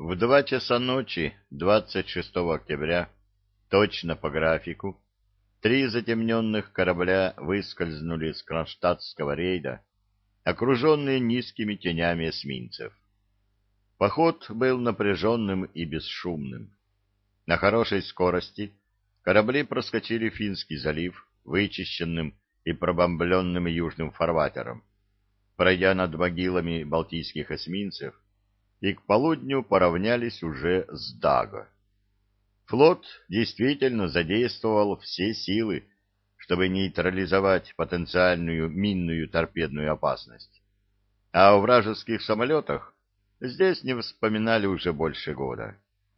В 2 часа ночи 26 октября, точно по графику, 3 затемненных корабля выскользнули с кронштадтского рейда, окруженные низкими тенями эсминцев. Поход был напряженным и бесшумным. На хорошей скорости корабли проскочили Финский залив, вычищенным и пробомбленным южным фарватером, пройдя над могилами балтийских эсминцев, и к полудню поравнялись уже с Даго. Флот действительно задействовал все силы, чтобы нейтрализовать потенциальную минную торпедную опасность. А о вражеских самолетах здесь не вспоминали уже больше года.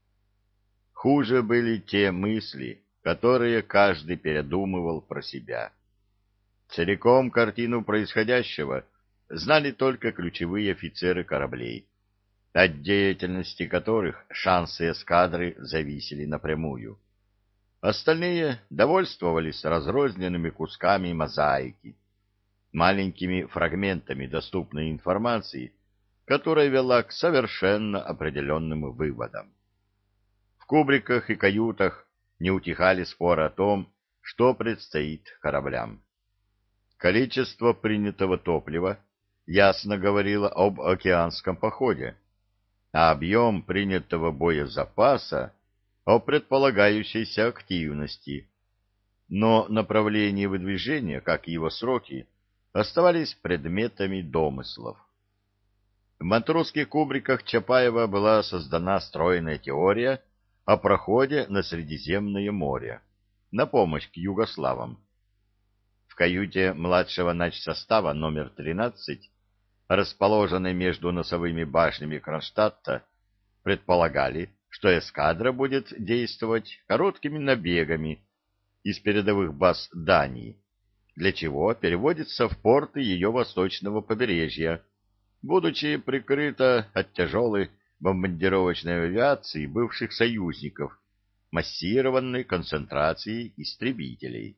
Хуже были те мысли, которые каждый передумывал про себя. Целиком картину происходящего знали только ключевые офицеры кораблей, от деятельности которых шансы эскадры зависели напрямую. Остальные довольствовались разрозненными кусками мозаики, маленькими фрагментами доступной информации, которая вела к совершенно определенным выводам. В кубриках и каютах не утихали споры о том, что предстоит кораблям. Количество принятого топлива ясно говорило об океанском походе, а объем принятого боезапаса о предполагающейся активности. Но направление выдвижения, как и его сроки, оставались предметами домыслов. В матросских кубриках Чапаева была создана стройная теория о проходе на Средиземное море на помощь к югославам. В каюте младшего начсостава номер 13, расположенной между носовыми башнями Кронштадта, предполагали, что эскадра будет действовать короткими набегами из передовых баз Дании, для чего переводится в порты ее восточного побережья, будучи прикрыта от тяжелой бомбардировочной авиации бывших союзников массированной концентрацией истребителей.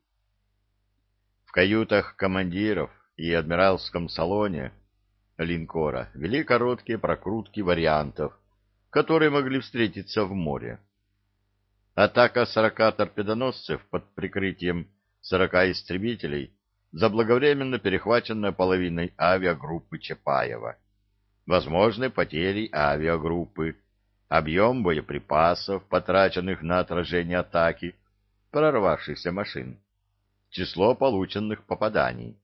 В каютах командиров и адмиралском салоне линкора вели короткие прокрутки вариантов, которые могли встретиться в море. Атака 40 торпедоносцев под прикрытием 40 истребителей заблаговременно перехваченная половиной авиагруппы Чапаева. Возможны потери авиагруппы, объем боеприпасов, потраченных на отражение атаки прорвавшихся машин, число полученных попаданий.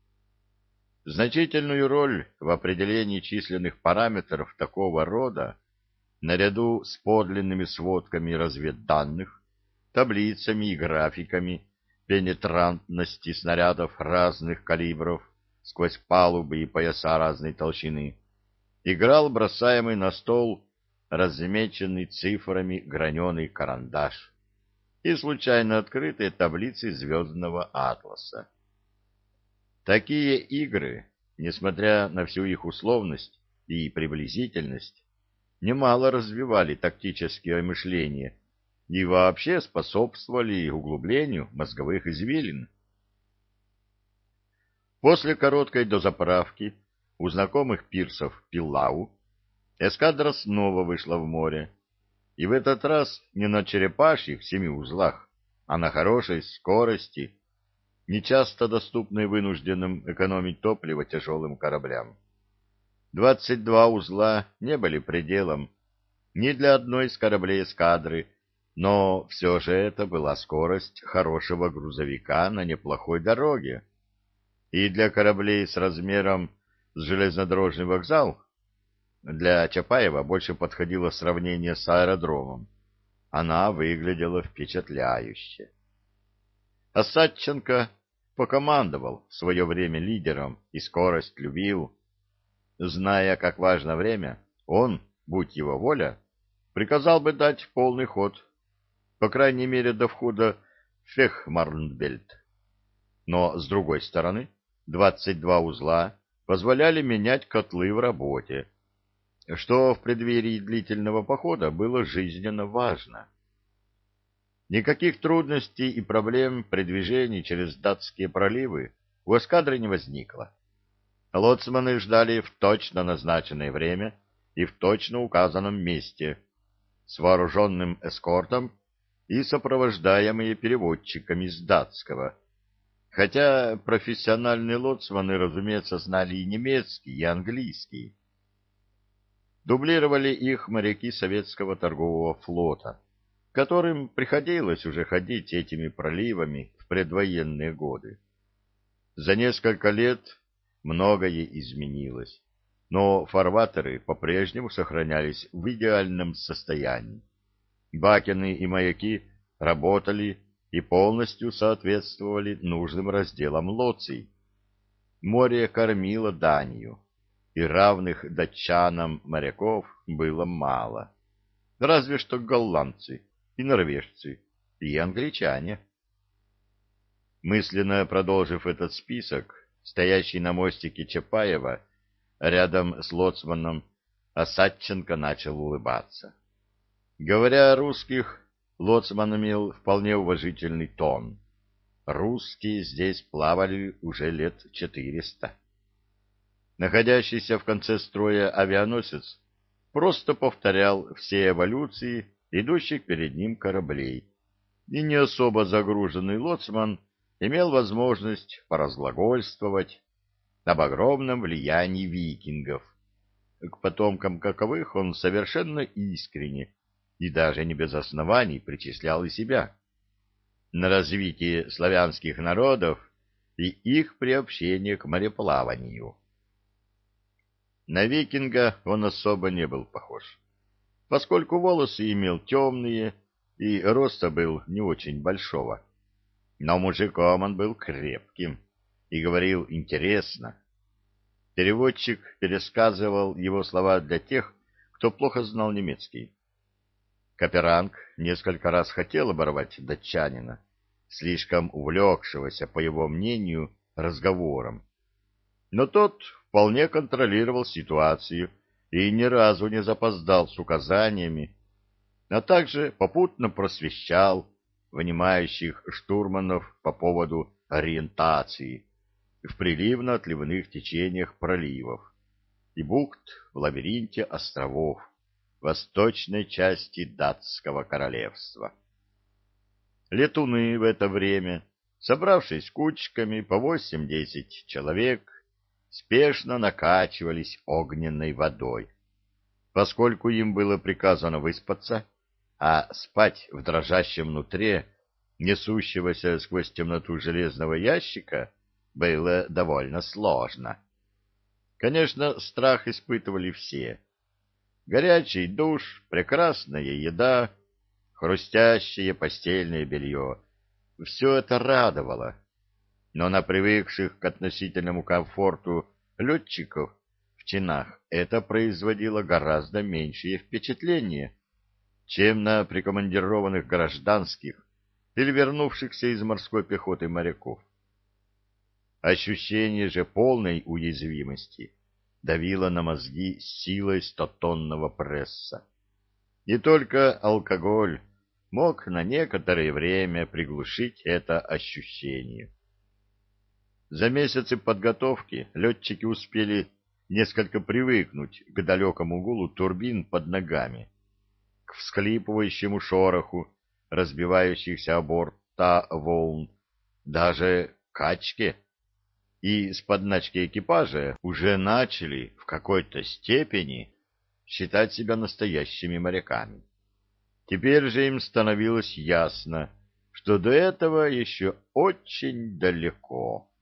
Значительную роль в определении численных параметров такого рода, наряду с подлинными сводками разведданных, таблицами и графиками пенетрантности снарядов разных калибров сквозь палубы и пояса разной толщины, играл бросаемый на стол размеченный цифрами граненый карандаш и случайно открытые таблицы звездного атласа. Такие игры, несмотря на всю их условность и приблизительность, немало развивали тактическое мышление и вообще способствовали углублению мозговых извилин. После короткой дозаправки у знакомых пирсов Пиллау эскадра снова вышла в море, и в этот раз не на черепашьих 7 узлах, а на хорошей скорости, нечасто доступной вынужденным экономить топливо тяжелым кораблям. 22 узла не были пределом ни для одной из кораблей эскадры, но все же это была скорость хорошего грузовика на неплохой дороге. И для кораблей с размером с железнодорожный вокзал для Чапаева больше подходило сравнение с аэродромом. Она выглядела впечатляюще. Осадченко покомандовал в свое время лидером и скорость любил. Зная, как важно время, он, будь его воля, приказал бы дать полный ход, по крайней мере до входа в Фехмарнбельт. Но, с другой стороны, 22 узла позволяли менять котлы в работе, что в преддверии длительного похода было жизненно важно. Никаких трудностей и проблем при движении через датские проливы у эскадры не возникло. Лоцманы ждали в точно назначенное время и в точно указанном месте, с вооруженным эскортом и сопровождаемые переводчиками с датского. Хотя профессиональные лоцманы, разумеется, знали и немецкий, и английский. Дублировали их моряки советского торгового флота, которым приходилось уже ходить этими проливами в предвоенные годы. За несколько лет многое изменилось, но фарватеры по-прежнему сохранялись в идеальном состоянии. Бакины и маяки работали и полностью соответствовали нужным разделам лоций. Море кормило Данию, и равных датчанам моряков было мало. Разве что голландцы и норвежцы, и англичане. Мысленно продолжив этот список, стоящий на мостике Чапаева, рядом с лоцманом, Осадченко начал улыбаться. Говоря о русских, лоцман имел вполне уважительный тон. Русские здесь плавали уже лет 400. Находящийся в конце строя авианосец просто повторял все эволюции идущих перед ним кораблей, и не особо загруженный лоцман имел возможность поразглагольствовать об огромном влиянии викингов. К потомкам каковых он совершенно искренне и даже не без оснований причислял и себя, на развитие славянских народов и их приобщение к мореплаванию. На викинга он особо не был похож, поскольку волосы имел темные и роста был не очень большого. Но мужиком он был крепким и говорил интересно. Переводчик пересказывал его слова для тех, кто плохо знал немецкий. Каперанг несколько раз хотел оборвать датчанина, слишком увлекшегося, по его мнению, разговором. Но тот вполне контролировал ситуацию и ни разу не запоздал с указаниями, а также попутно просвещал внимающих штурманов по поводу ориентации в приливно-отливных течениях проливов и бухт в лабиринте островов восточной части датского королевства. Летуны в это время, собравшись кучками по 8-10 человек, спешно накачивались огненной водой. Поскольку им было приказано выспаться, а спать в дрожащем нутре несущегося сквозь темноту железного ящика было довольно сложно. Конечно, страх испытывали все. Горячий душ, прекрасная еда, хрустящее постельное белье — все это радовало. Но на привыкших к относительному комфорту летчиков в чинах это производило гораздо меньшее впечатление, чем на прикомандированных гражданских или вернувшихся из морской пехоты моряков. Ощущение же полной уязвимости давило на мозги силой стотонного пресса. И только алкоголь мог на некоторое время приглушить это ощущение. За месяцы подготовки летчики успели несколько привыкнуть к далекому гулу турбин под ногами, к всхлипывающему шороху разбивающихся о борта волн, даже качке, и с подначки экипажа уже начали в какой-то степени считать себя настоящими моряками. Теперь же им становилось ясно, что до этого еще очень далеко.